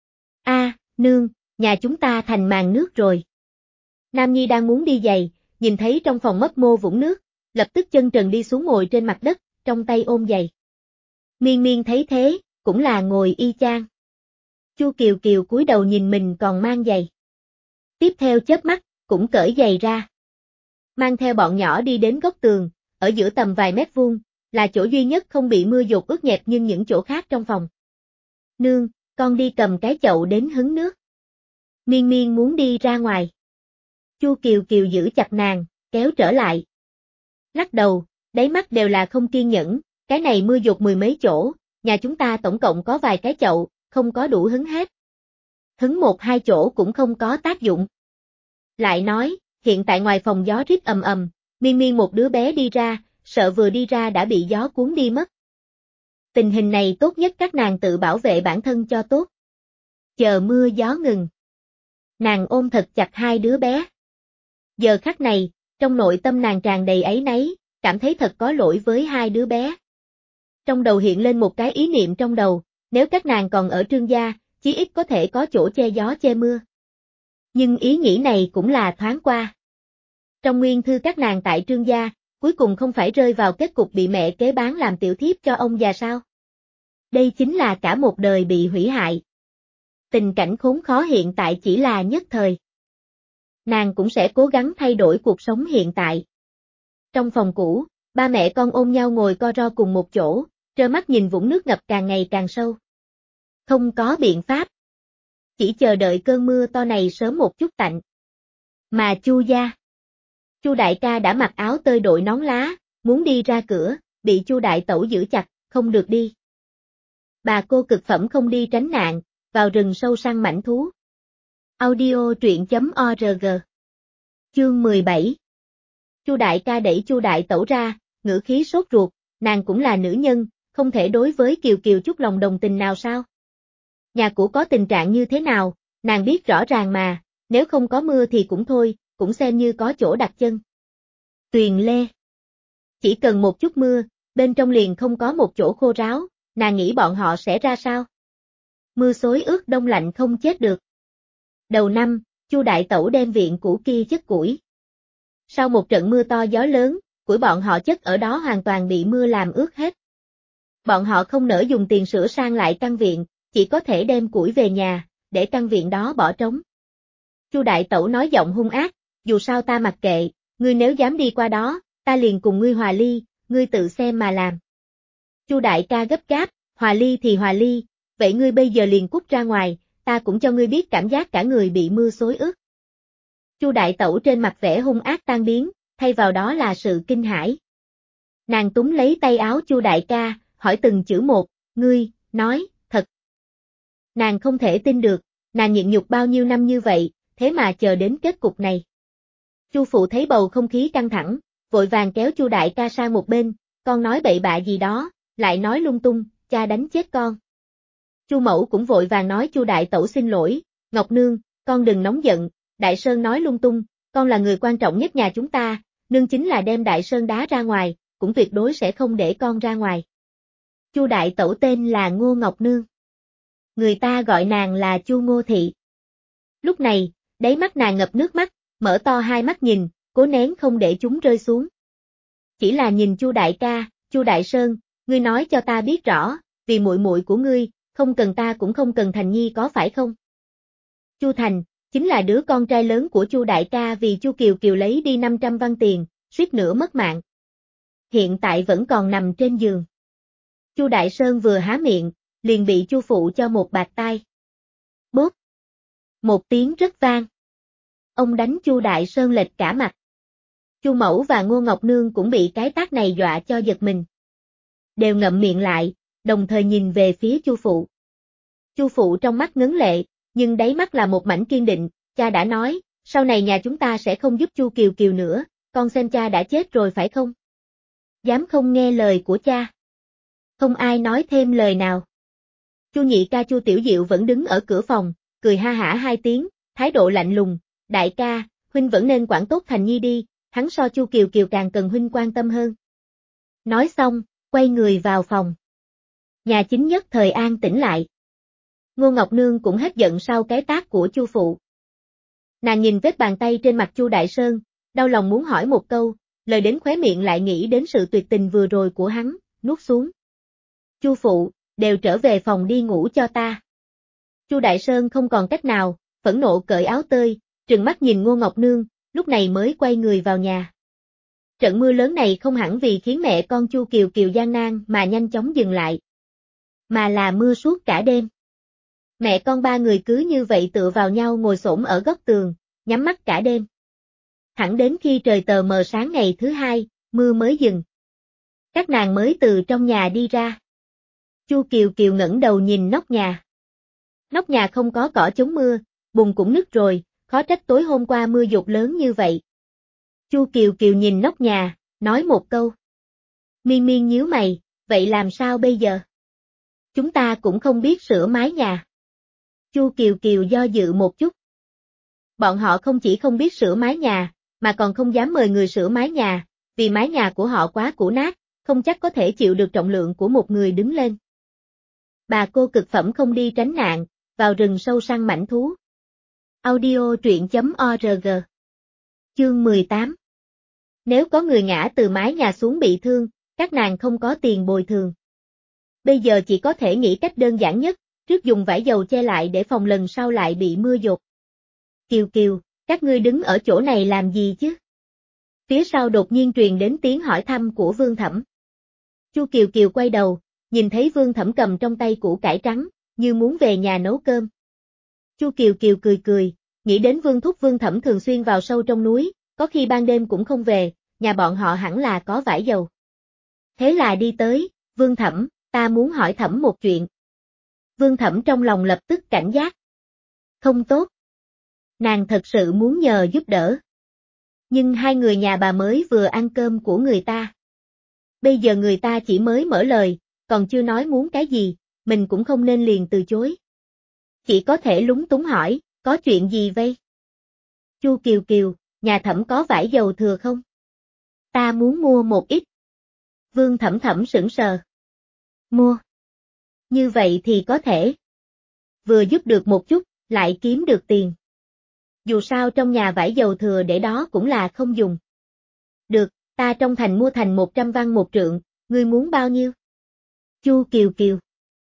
A, nương, nhà chúng ta thành màn nước rồi. Nam Nhi đang muốn đi giày, nhìn thấy trong phòng mấp mô vũng nước, lập tức chân trần đi xuống ngồi trên mặt đất, trong tay ôm giày. Miên Miên thấy thế, cũng là ngồi y chang. Chu Kiều Kiều cúi đầu nhìn mình còn mang giày. Tiếp theo chớp mắt, cũng cởi giày ra. Mang theo bọn nhỏ đi đến góc tường, ở giữa tầm vài mét vuông, là chỗ duy nhất không bị mưa dột ướt nhẹp nhưng những chỗ khác trong phòng. Nương, con đi cầm cái chậu đến hứng nước. Miên Miên muốn đi ra ngoài. Chu Kiều Kiều giữ chặt nàng, kéo trở lại. Lắc đầu, đáy mắt đều là không kiên nhẫn, cái này mưa dột mười mấy chỗ, nhà chúng ta tổng cộng có vài cái chậu, không có đủ hứng hết. Hứng một hai chỗ cũng không có tác dụng. Lại nói, hiện tại ngoài phòng gió rít ầm ầm, Miên Miên một đứa bé đi ra, sợ vừa đi ra đã bị gió cuốn đi mất. Tình hình này tốt nhất các nàng tự bảo vệ bản thân cho tốt. Chờ mưa gió ngừng. Nàng ôm thật chặt hai đứa bé. Giờ khắc này, trong nội tâm nàng tràn đầy áy náy, cảm thấy thật có lỗi với hai đứa bé. Trong đầu hiện lên một cái ý niệm trong đầu, nếu các nàng còn ở Trương gia, chí ít có thể có chỗ che gió che mưa. Nhưng ý nghĩ này cũng là thoáng qua. Trong nguyên thư các nàng tại Trương gia, cuối cùng không phải rơi vào kết cục bị mẹ kế bán làm tiểu thiếp cho ông già sao? Đây chính là cả một đời bị hủy hại. Tình cảnh khốn khó hiện tại chỉ là nhất thời. Nàng cũng sẽ cố gắng thay đổi cuộc sống hiện tại. Trong phòng cũ, ba mẹ con ôm nhau ngồi co ro cùng một chỗ, trơ mắt nhìn vũng nước ngập càng ngày càng sâu. Không có biện pháp. Chỉ chờ đợi cơn mưa to này sớm một chút tạnh. Mà Chu gia. Chu đại ca đã mặc áo tơi đội nón lá, muốn đi ra cửa, bị Chu đại tẩu giữ chặt, không được đi. Bà cô cực phẩm không đi tránh nạn, vào rừng sâu săn mãnh thú. Audio truyện chấm org. Chương mười bảy. Chu đại ca đẩy Chu đại tẩu ra, ngữ khí sốt ruột, nàng cũng là nữ nhân, không thể đối với Kiều Kiều chút lòng đồng tình nào sao? Nhà cũ có tình trạng như thế nào, nàng biết rõ ràng mà, nếu không có mưa thì cũng thôi, cũng xem như có chỗ đặt chân. Tuyền Lê. Chỉ cần một chút mưa, bên trong liền không có một chỗ khô ráo, nàng nghĩ bọn họ sẽ ra sao? Mưa xối ướt đông lạnh không chết được. Đầu năm, Chu đại tẩu đem viện cũ kia chất củi. Sau một trận mưa to gió lớn, củi bọn họ chất ở đó hoàn toàn bị mưa làm ướt hết. Bọn họ không nỡ dùng tiền sửa sang lại căn viện, chỉ có thể đem củi về nhà, để căn viện đó bỏ trống. Chu đại tẩu nói giọng hung ác, dù sao ta mặc kệ, ngươi nếu dám đi qua đó, ta liền cùng ngươi hòa ly, ngươi tự xem mà làm. Chu đại ca gấp gáp, hòa ly thì hòa ly, vậy ngươi bây giờ liền cút ra ngoài, ta cũng cho ngươi biết cảm giác cả người bị mưa xối ướt. Chu đại tẩu trên mặt vẻ hung ác tan biến, thay vào đó là sự kinh hãi. Nàng túm lấy tay áo Chu đại ca, hỏi từng chữ một, ngươi, nói, thật. Nàng không thể tin được, nàng nhịn nhục bao nhiêu năm như vậy, thế mà chờ đến kết cục này. Chu phụ thấy bầu không khí căng thẳng, vội vàng kéo Chu đại ca sang một bên, con nói bậy bạ gì đó, lại nói lung tung, cha đánh chết con. Chu mẫu cũng vội vàng nói Chu đại tẩu xin lỗi, Ngọc Nương, con đừng nóng giận, Đại Sơn nói lung tung, con là người quan trọng nhất nhà chúng ta, nương chính là đem Đại Sơn đá ra ngoài, cũng tuyệt đối sẽ không để con ra ngoài. Chu đại tẩu tên là Ngô Ngọc Nương. Người ta gọi nàng là Chu Ngô Thị. Lúc này, đáy mắt nàng ngập nước mắt, mở to hai mắt nhìn, cố nén không để chúng rơi xuống. Chỉ là nhìn Chu đại ca, Chu Đại Sơn, ngươi nói cho ta biết rõ, vì muội muội của ngươi, không cần ta cũng không cần Thành Nhi có phải không? Chu Thành, chính là đứa con trai lớn của Chu đại ca vì Chu Kiều Kiều lấy đi năm trăm văn tiền, suýt nữa mất mạng. Hiện tại vẫn còn nằm trên giường. Chu Đại Sơn vừa há miệng, liền bị Chu phụ cho một bạt tai. Bốp. Một tiếng rất vang. Ông đánh Chu Đại Sơn lệch cả mặt. Chu mẫu và Ngô Ngọc Nương cũng bị cái tát này dọa cho giật mình. Đều ngậm miệng lại, đồng thời nhìn về phía Chu phụ. Chu phụ trong mắt ngấn lệ, nhưng đáy mắt là một mảnh kiên định, cha đã nói, sau này nhà chúng ta sẽ không giúp Chu Kiều Kiều nữa, con xem cha đã chết rồi phải không? Dám không nghe lời của cha. Không ai nói thêm lời nào. Chu nhị ca Chu Tiểu Diệu vẫn đứng ở cửa phòng, cười ha hả hai tiếng, thái độ lạnh lùng, đại ca, huynh vẫn nên quản tốt Thành Nhi đi, hắn so Chu Kiều Kiều càng cần huynh quan tâm hơn. Nói xong, quay người vào phòng. Nhà chính nhất thời an tĩnh lại. Ngô Ngọc Nương cũng hết giận sau cái tát của Chu phụ. Nàng nhìn vết bàn tay trên mặt Chu Đại Sơn, đau lòng muốn hỏi một câu, lời đến khóe miệng lại nghĩ đến sự tuyệt tình vừa rồi của hắn, nuốt xuống. Chu phụ, đều trở về phòng đi ngủ cho ta. Chu Đại Sơn không còn cách nào, phẫn nộ cởi áo tơi, trừng mắt nhìn Ngô Ngọc Nương, lúc này mới quay người vào nhà. Trận mưa lớn này không hẳn vì khiến mẹ con Chu Kiều Kiều gian nan mà nhanh chóng dừng lại, mà là mưa suốt cả đêm. Mẹ con ba người cứ như vậy tựa vào nhau ngồi xổm ở góc tường, nhắm mắt cả đêm. Hẳn đến khi trời tờ mờ sáng ngày thứ hai, mưa mới dừng. Các nàng mới từ trong nhà đi ra. Chu Kiều Kiều ngẩng đầu nhìn nóc nhà. Nóc nhà không có cỏ chống mưa, bùn cũng nứt rồi, khó trách tối hôm qua mưa dột lớn như vậy. Chu Kiều Kiều nhìn nóc nhà, nói một câu. Miên Miên nhíu mày, vậy làm sao bây giờ? Chúng ta cũng không biết sửa mái nhà. Chu Kiều Kiều do dự một chút. Bọn họ không chỉ không biết sửa mái nhà, mà còn không dám mời người sửa mái nhà, vì mái nhà của họ quá cũ nát, không chắc có thể chịu được trọng lượng của một người đứng lên. Bà cô cực phẩm không đi tránh nạn, vào rừng sâu săn mãnh thú. Audio truyện chấm org. Chương mười tám. Nếu có người ngã từ mái nhà xuống bị thương, các nàng không có tiền bồi thường. Bây giờ chỉ có thể nghĩ cách đơn giản nhất, trước dùng vải dầu che lại để phòng lần sau lại bị mưa dột. Kiều Kiều, các ngươi đứng ở chỗ này làm gì chứ? Phía sau đột nhiên truyền đến tiếng hỏi thăm của Vương Thẩm. Chu Kiều Kiều quay đầu, nhìn thấy Vương Thẩm cầm trong tay củ cải trắng, như muốn về nhà nấu cơm. Chu Kiều Kiều cười cười, nghĩ đến Vương Thúc Vương Thẩm thường xuyên vào sâu trong núi, có khi ban đêm cũng không về, nhà bọn họ hẳn là có vải dầu. Thế là đi tới, Vương Thẩm, ta muốn hỏi Thẩm một chuyện. Vương Thẩm trong lòng lập tức cảnh giác. Không tốt. Nàng thật sự muốn nhờ giúp đỡ. Nhưng hai người nhà bà mới vừa ăn cơm của người ta. Bây giờ người ta chỉ mới mở lời, còn chưa nói muốn cái gì, mình cũng không nên liền từ chối. Chỉ có thể lúng túng hỏi, có chuyện gì vậy? Chu Kiều Kiều, nhà Thẩm có vải dầu thừa không? Ta muốn mua một ít. Vương Thẩm Thẩm sững sờ. Mua. Như vậy thì có thể. Vừa giúp được một chút, lại kiếm được tiền. Dù sao trong nhà vải dầu thừa để đó cũng là không dùng. Được, ta trong thành mua thành một trăm văn một trượng, ngươi muốn bao nhiêu? Chu Kiều Kiều.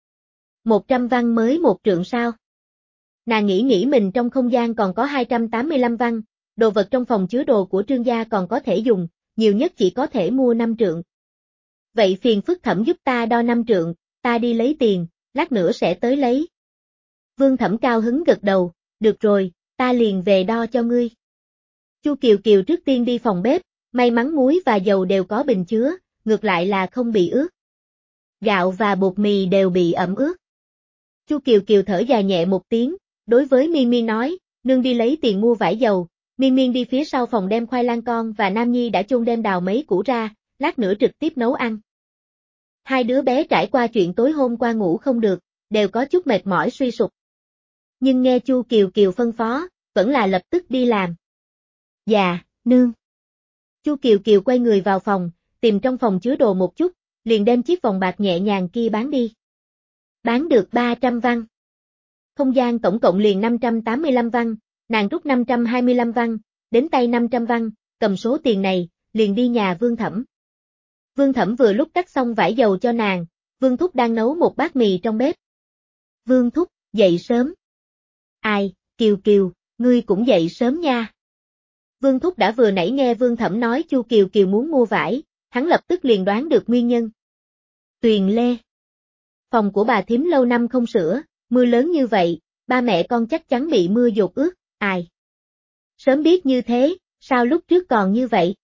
một trăm văn mới một trượng sao? Nàng nghĩ nghĩ mình trong không gian còn có hai trăm tám mươi lăm văn, đồ vật trong phòng chứa đồ của Trương gia còn có thể dùng, nhiều nhất chỉ có thể mua năm trượng. Vậy phiền phức Thẩm giúp ta đo năm trượng, ta đi lấy tiền, lát nữa sẽ tới lấy. Vương Thẩm cao hứng gật đầu, được rồi, ta liền về đo cho ngươi. Chu Kiều Kiều trước tiên đi phòng bếp, may mắn muối và dầu đều có bình chứa, ngược lại là không bị ướt. Gạo và bột mì đều bị ẩm ướt. Chu Kiều Kiều thở dài nhẹ một tiếng, đối với Miên Miên nói, nương đi lấy tiền mua vải dầu, Miên Miên đi phía sau phòng đem khoai lang con và Nam Nhi đã chôn đem đào mấy củ ra, lát nữa trực tiếp nấu ăn. Hai đứa bé trải qua chuyện tối hôm qua ngủ không được, đều có chút mệt mỏi suy sụp. Nhưng nghe Chu Kiều Kiều phân phó, vẫn là lập tức đi làm. Dạ, nương. Chu Kiều Kiều quay người vào phòng, tìm trong phòng chứa đồ một chút, liền đem chiếc vòng bạc nhẹ nhàng kia bán đi. Bán được ba trăm văn. Không gian tổng cộng liền năm trăm tám mươi lăm văn, nàng rút năm trăm hai mươi lăm văn, đến tay năm trăm văn, cầm số tiền này, liền đi nhà Vương Thẩm. Vương Thẩm vừa lúc cắt xong vải dầu cho nàng, Vương Thúc đang nấu một bát mì trong bếp. Vương Thúc, dậy sớm. Ai, Kiều Kiều, ngươi cũng dậy sớm nha. Vương Thúc đã vừa nãy nghe Vương Thẩm nói Chu Kiều Kiều muốn mua vải, hắn lập tức liền đoán được nguyên nhân. Tuyền Lê. Phòng của bà thím lâu năm không sửa, mưa lớn như vậy, ba mẹ con chắc chắn bị mưa dột ướt, ai. Sớm biết như thế, sao lúc trước còn như vậy?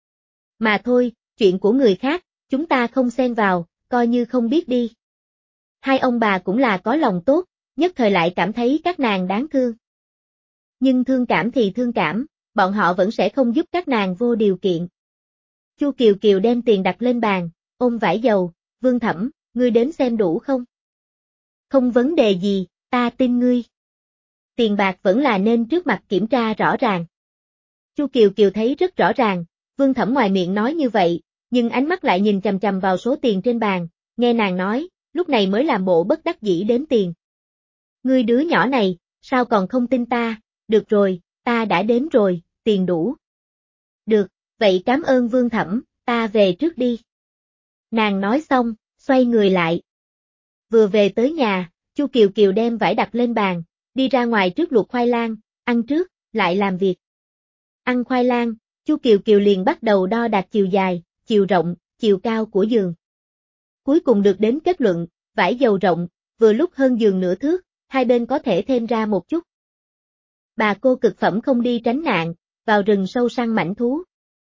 Mà thôi, chuyện của người khác, chúng ta không xen vào, coi như không biết đi. Hai ông bà cũng là có lòng tốt, nhất thời lại cảm thấy các nàng đáng thương. Nhưng thương cảm thì thương cảm, bọn họ vẫn sẽ không giúp các nàng vô điều kiện. Chu Kiều Kiều đem tiền đặt lên bàn, ôm vải dầu, Vương Thẩm, ngươi đến xem đủ không? Không vấn đề gì, ta tin ngươi. Tiền bạc vẫn là nên trước mặt kiểm tra rõ ràng. Chu Kiều Kiều thấy rất rõ ràng, Vương Thẩm ngoài miệng nói như vậy, nhưng ánh mắt lại nhìn chằm chằm vào số tiền trên bàn, nghe nàng nói, lúc này mới làm bộ bất đắc dĩ đếm tiền. Ngươi đứa nhỏ này, sao còn không tin ta, được rồi, ta đã đếm rồi, tiền đủ. Được, vậy cảm ơn Vương Thẩm, ta về trước đi. Nàng nói xong, xoay người lại. Vừa về tới nhà, Chu Kiều Kiều đem vải đặt lên bàn, đi ra ngoài trước luộc khoai lang, ăn trước, lại làm việc. Ăn khoai lang, Chu Kiều Kiều liền bắt đầu đo đạc chiều dài, chiều rộng, chiều cao của giường. Cuối cùng được đến kết luận, vải dầu rộng, vừa lúc hơn giường nửa thước, hai bên có thể thêm ra một chút. Bà cô cực phẩm không đi tránh nạn, vào rừng sâu săn mãnh thú.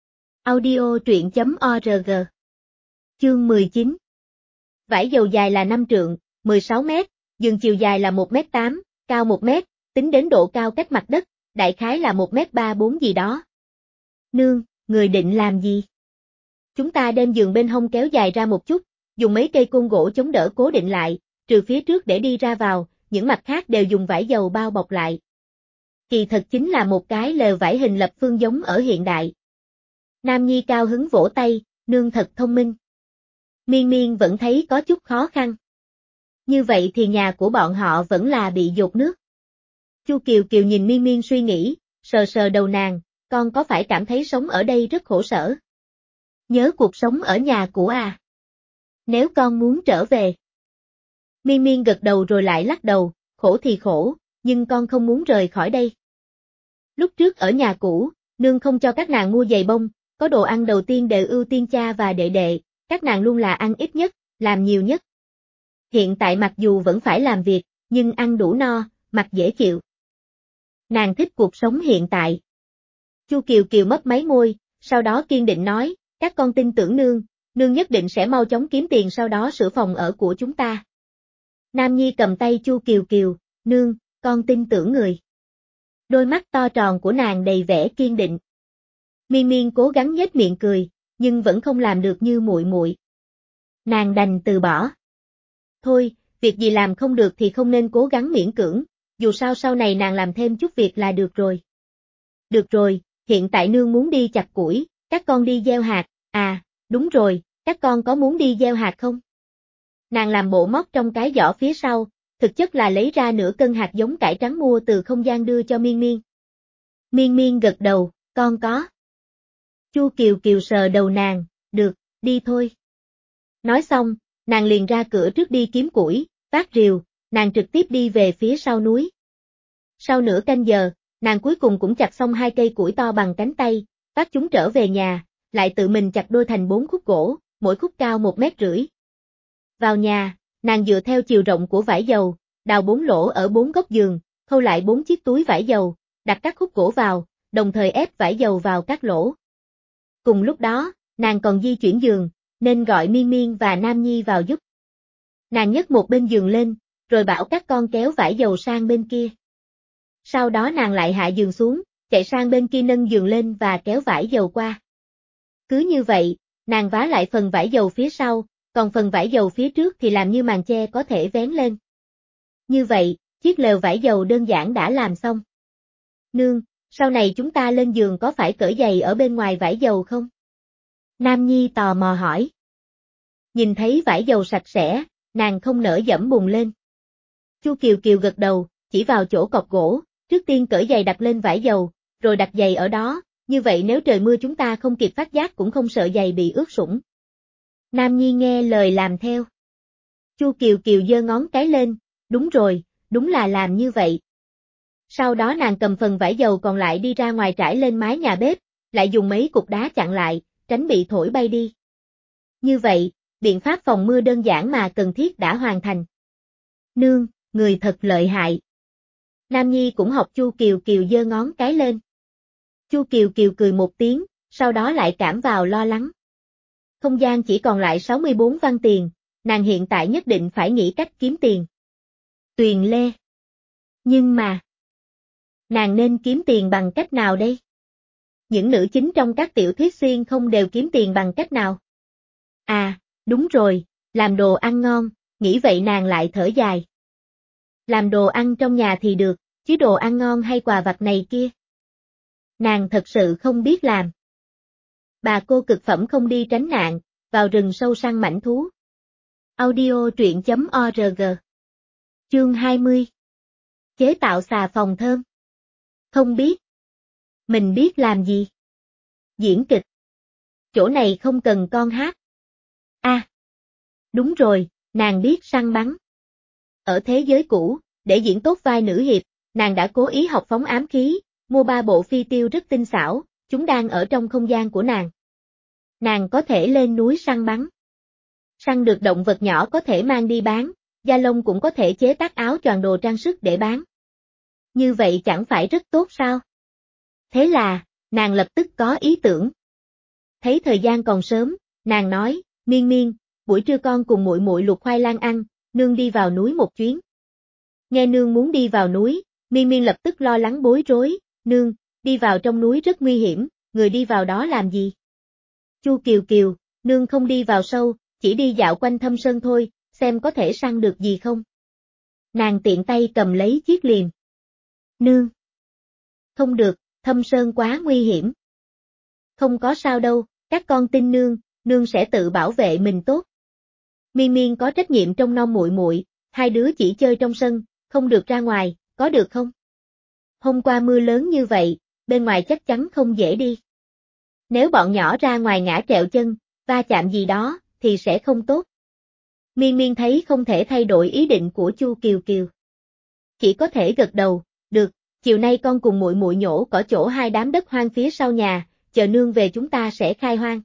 Audio truyện chấm org. Chương mười chín. Vải dầu dài là năm trượng, mười sáu mét, giường chiều dài là một mét tám, cao một mét, tính đến độ cao cách mặt đất, đại khái là một mét ba bốn gì đó. Nương, người định làm gì? Chúng ta đem giường bên hông kéo dài ra một chút, dùng mấy cây côn gỗ chống đỡ cố định lại, trừ phía trước để đi ra vào, những mặt khác đều dùng vải dầu bao bọc lại. Kỳ thật chính là một cái lều vải hình lập phương giống ở hiện đại. Nam Nhi cao hứng vỗ tay, nương thật thông minh. Miên Miên vẫn thấy có chút khó khăn. Như vậy thì nhà của bọn họ vẫn là bị dột nước. Chu Kiều Kiều nhìn Miên Miên suy nghĩ, sờ sờ đầu nàng, con có phải cảm thấy sống ở đây rất khổ sở? Nhớ cuộc sống ở nhà cũ à? Nếu con muốn trở về. Miên Miên gật đầu rồi lại lắc đầu, khổ thì khổ, nhưng con không muốn rời khỏi đây. Lúc trước ở nhà cũ, nương không cho các nàng mua giày bông, có đồ ăn đầu tiên đều ưu tiên cha và đệ đệ, các nàng luôn là ăn ít nhất, làm nhiều nhất. Hiện tại mặc dù vẫn phải làm việc, nhưng ăn đủ no, mặc dễ chịu. Nàng thích cuộc sống hiện tại. Chu Kiều Kiều mấp máy môi, sau đó kiên định nói, các con tin tưởng nương, nương nhất định sẽ mau chóng kiếm tiền sau đó sửa phòng ở của chúng ta. Nam Nhi cầm tay Chu Kiều Kiều, nương, con tin tưởng người. Đôi mắt to tròn của nàng đầy vẻ kiên định. Miên Miên cố gắng nhếch miệng cười, nhưng vẫn không làm được như muội muội. Nàng đành từ bỏ. Thôi, việc gì làm không được thì không nên cố gắng miễn cưỡng, dù sao sau này nàng làm thêm chút việc là được rồi. Được rồi, hiện tại nương muốn đi chặt củi, các con đi gieo hạt, à, đúng rồi, các con có muốn đi gieo hạt không? Nàng làm bộ móc trong cái giỏ phía sau, thực chất là lấy ra nửa cân hạt giống cải trắng mua từ không gian đưa cho Miên Miên. Miên Miên gật đầu, con có. Chu Kiều Kiều sờ đầu nàng, được, đi thôi. Nói xong, nàng liền ra cửa trước đi kiếm củi, vác rìu, nàng trực tiếp đi về phía sau núi. Sau nửa canh giờ, nàng cuối cùng cũng chặt xong hai cây củi to bằng cánh tay, vác chúng trở về nhà, lại tự mình chặt đôi thành bốn khúc gỗ, mỗi khúc cao một mét rưỡi. Vào nhà, nàng dựa theo chiều rộng của vải dầu, đào bốn lỗ ở bốn góc giường, khâu lại bốn chiếc túi vải dầu, đặt các khúc gỗ vào, đồng thời ép vải dầu vào các lỗ. Cùng lúc đó, nàng còn di chuyển giường, nên gọi Miên Miên và Nam Nhi vào giúp. Nàng nhấc một bên giường lên, rồi bảo các con kéo vải dầu sang bên kia. Sau đó nàng lại hạ giường xuống, chạy sang bên kia nâng giường lên và kéo vải dầu qua. Cứ như vậy, nàng vá lại phần vải dầu phía sau, còn phần vải dầu phía trước thì làm như màn che có thể vén lên. Như vậy, chiếc lều vải dầu đơn giản đã làm xong. Nương, sau này chúng ta lên giường có phải cởi giày ở bên ngoài vải dầu không? Nam Nhi tò mò hỏi. Nhìn thấy vải dầu sạch sẽ, nàng không nỡ dẫm bùn lên. Chu Kiều Kiều gật đầu, chỉ vào chỗ cọc gỗ, trước tiên cởi giày đặt lên vải dầu, rồi đặt giày ở đó, như vậy nếu trời mưa chúng ta không kịp phát giác cũng không sợ giày bị ướt sũng. Nam Nhi nghe lời làm theo. Chu Kiều Kiều giơ ngón cái lên, đúng rồi, đúng là làm như vậy. Sau đó nàng cầm phần vải dầu còn lại đi ra ngoài trải lên mái nhà bếp, lại dùng mấy cục đá chặn lại, tránh bị thổi bay đi. Như vậy, biện pháp phòng mưa đơn giản mà cần thiết đã hoàn thành. Nương, người thật lợi hại. Nam Nhi cũng học Chu Kiều Kiều giơ ngón cái lên. Chu Kiều Kiều cười một tiếng, sau đó lại cảm vào lo lắng. Không gian chỉ còn lại sáu mươi bốn văn tiền, nàng hiện tại nhất định phải nghĩ cách kiếm tiền. Tuyền Lê. Nhưng mà, nàng nên kiếm tiền bằng cách nào đây? Những nữ chính trong các tiểu thuyết xuyên không đều kiếm tiền bằng cách nào? À, đúng rồi, làm đồ ăn ngon, nghĩ vậy nàng lại thở dài. Làm đồ ăn trong nhà thì được, chứ đồ ăn ngon hay quà vặt này kia. Nàng thật sự không biết làm. Bà cô cực phẩm không đi tránh nạn, vào rừng sâu săn mãnh thú. Audio truyện chấm org. Chương hai mươi. Chế tạo xà phòng thơm. Không biết. Mình biết làm gì? Diễn kịch. Chỗ này không cần con hát. À. Đúng rồi, nàng biết săn bắn. Ở thế giới cũ, để diễn tốt vai nữ hiệp, nàng đã cố ý học phóng ám khí, mua ba bộ phi tiêu rất tinh xảo, chúng đang ở trong không gian của nàng. Nàng có thể lên núi săn bắn. Săn được động vật nhỏ có thể mang đi bán, da lông cũng có thể chế tác áo choàng đồ trang sức để bán. Như vậy chẳng phải rất tốt sao? Thế là, nàng lập tức có ý tưởng. Thấy thời gian còn sớm, nàng nói, Miên Miên, buổi trưa con cùng muội muội luộc khoai lang ăn, nương đi vào núi một chuyến. Nghe nương muốn đi vào núi, Miên Miên lập tức lo lắng bối rối, nương, đi vào trong núi rất nguy hiểm, người đi vào đó làm gì? Chu Kiều Kiều, nương không đi vào sâu, chỉ đi dạo quanh thâm sơn thôi, xem có thể săn được gì không. Nàng tiện tay cầm lấy chiếc liềm. Nương! Không được, thâm sơn quá nguy hiểm. Không có sao đâu, các con tin nương, nương sẽ tự bảo vệ mình tốt. Miên Miên có trách nhiệm trông nom muội muội, hai đứa chỉ chơi trong sân, không được ra ngoài, có được không? Hôm qua mưa lớn như vậy, bên ngoài chắc chắn không dễ đi. Nếu bọn nhỏ ra ngoài ngã trẹo chân, va chạm gì đó, thì sẽ không tốt. Miên Miên thấy không thể thay đổi ý định của Chu Kiều Kiều. Chỉ có thể gật đầu, được, chiều nay con cùng muội muội nhổ cỏ chỗ hai đám đất hoang phía sau nhà, chờ nương về chúng ta sẽ khai hoang.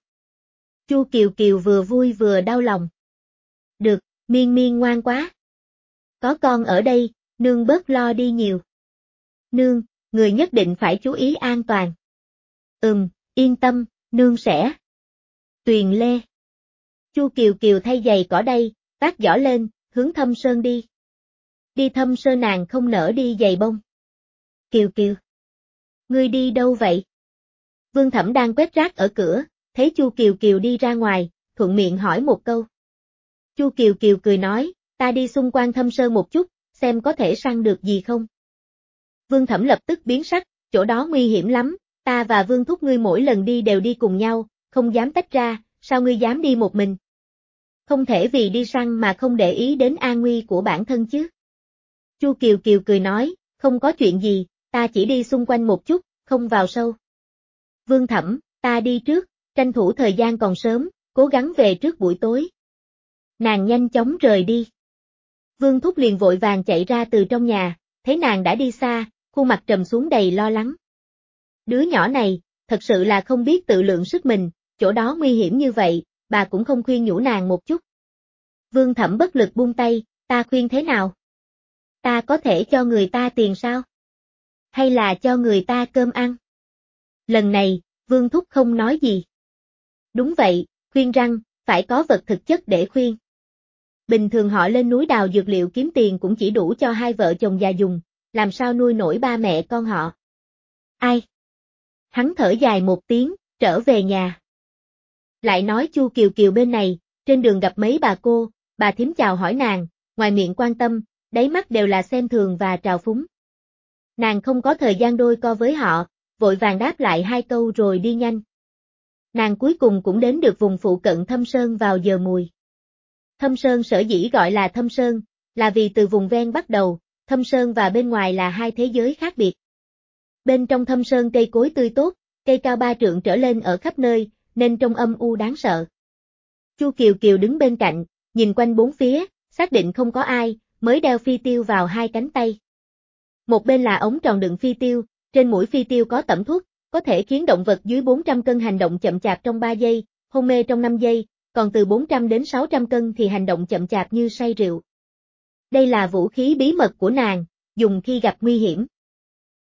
Chu Kiều Kiều vừa vui vừa đau lòng. Được, Miên Miên ngoan quá. Có con ở đây, nương bớt lo đi nhiều. Nương, người nhất định phải chú ý an toàn. Ừm, yên tâm, nương sẽ. Tuyền Lê. Chu Kiều Kiều thay giày cỏ đây, vác giỏ lên, hướng Thâm Sơn đi. Đi Thâm Sơn nàng không nỡ đi giày bông. Kiều Kiều. Ngươi đi đâu vậy? Vương Thẩm đang quét rác ở cửa, thấy Chu Kiều Kiều đi ra ngoài, thuận miệng hỏi một câu. Chu Kiều Kiều cười nói, ta đi xung quanh Thâm Sơn một chút, xem có thể săn được gì không. Vương Thẩm lập tức biến sắc, chỗ đó nguy hiểm lắm, ta và Vương Thúc ngươi mỗi lần đi đều đi cùng nhau, không dám tách ra, sao ngươi dám đi một mình? Không thể vì đi săn mà không để ý đến an nguy của bản thân chứ. Chu Kiều Kiều cười nói, không có chuyện gì, ta chỉ đi xung quanh một chút, không vào sâu. Vương Thẩm, ta đi trước, tranh thủ thời gian còn sớm, cố gắng về trước buổi tối. Nàng nhanh chóng rời đi. Vương Thúc liền vội vàng chạy ra từ trong nhà, thấy nàng đã đi xa, khuôn mặt trầm xuống đầy lo lắng. Đứa nhỏ này, thật sự là không biết tự lượng sức mình, chỗ đó nguy hiểm như vậy, bà cũng không khuyên nhủ nàng một chút. Vương Thẩm bất lực buông tay, ta khuyên thế nào? Ta có thể cho người ta tiền sao? Hay là cho người ta cơm ăn? Lần này, Vương Thúc không nói gì. Đúng vậy, khuyên răng, phải có vật thực chất để khuyên. Bình thường họ lên núi đào dược liệu kiếm tiền cũng chỉ đủ cho hai vợ chồng già dùng, làm sao nuôi nổi ba mẹ con họ. Ai? Hắn thở dài một tiếng, trở về nhà. Lại nói Chu Kiều Kiều bên này, trên đường gặp mấy bà cô, bà thím chào hỏi nàng, ngoài miệng quan tâm, đáy mắt đều là xem thường và trào phúng. Nàng không có thời gian đôi co với họ, vội vàng đáp lại hai câu rồi đi nhanh. Nàng cuối cùng cũng đến được vùng phụ cận Thâm Sơn vào giờ mùi. Thâm Sơn sở dĩ gọi là Thâm Sơn, là vì từ vùng ven bắt đầu, Thâm Sơn và bên ngoài là hai thế giới khác biệt. Bên trong Thâm Sơn cây cối tươi tốt, cây cao ba trượng trở lên ở khắp nơi, nên trông âm u đáng sợ. Chu Kiều Kiều đứng bên cạnh, nhìn quanh bốn phía, xác định không có ai, mới đeo phi tiêu vào hai cánh tay. Một bên là ống tròn đựng phi tiêu, trên mũi phi tiêu có tẩm thuốc, có thể khiến động vật dưới bốn trăm cân hành động chậm chạp trong ba giây, hôn mê trong năm giây, còn từ bốn trăm đến sáu trăm cân thì hành động chậm chạp như say rượu. Đây là vũ khí bí mật của nàng, dùng khi gặp nguy hiểm.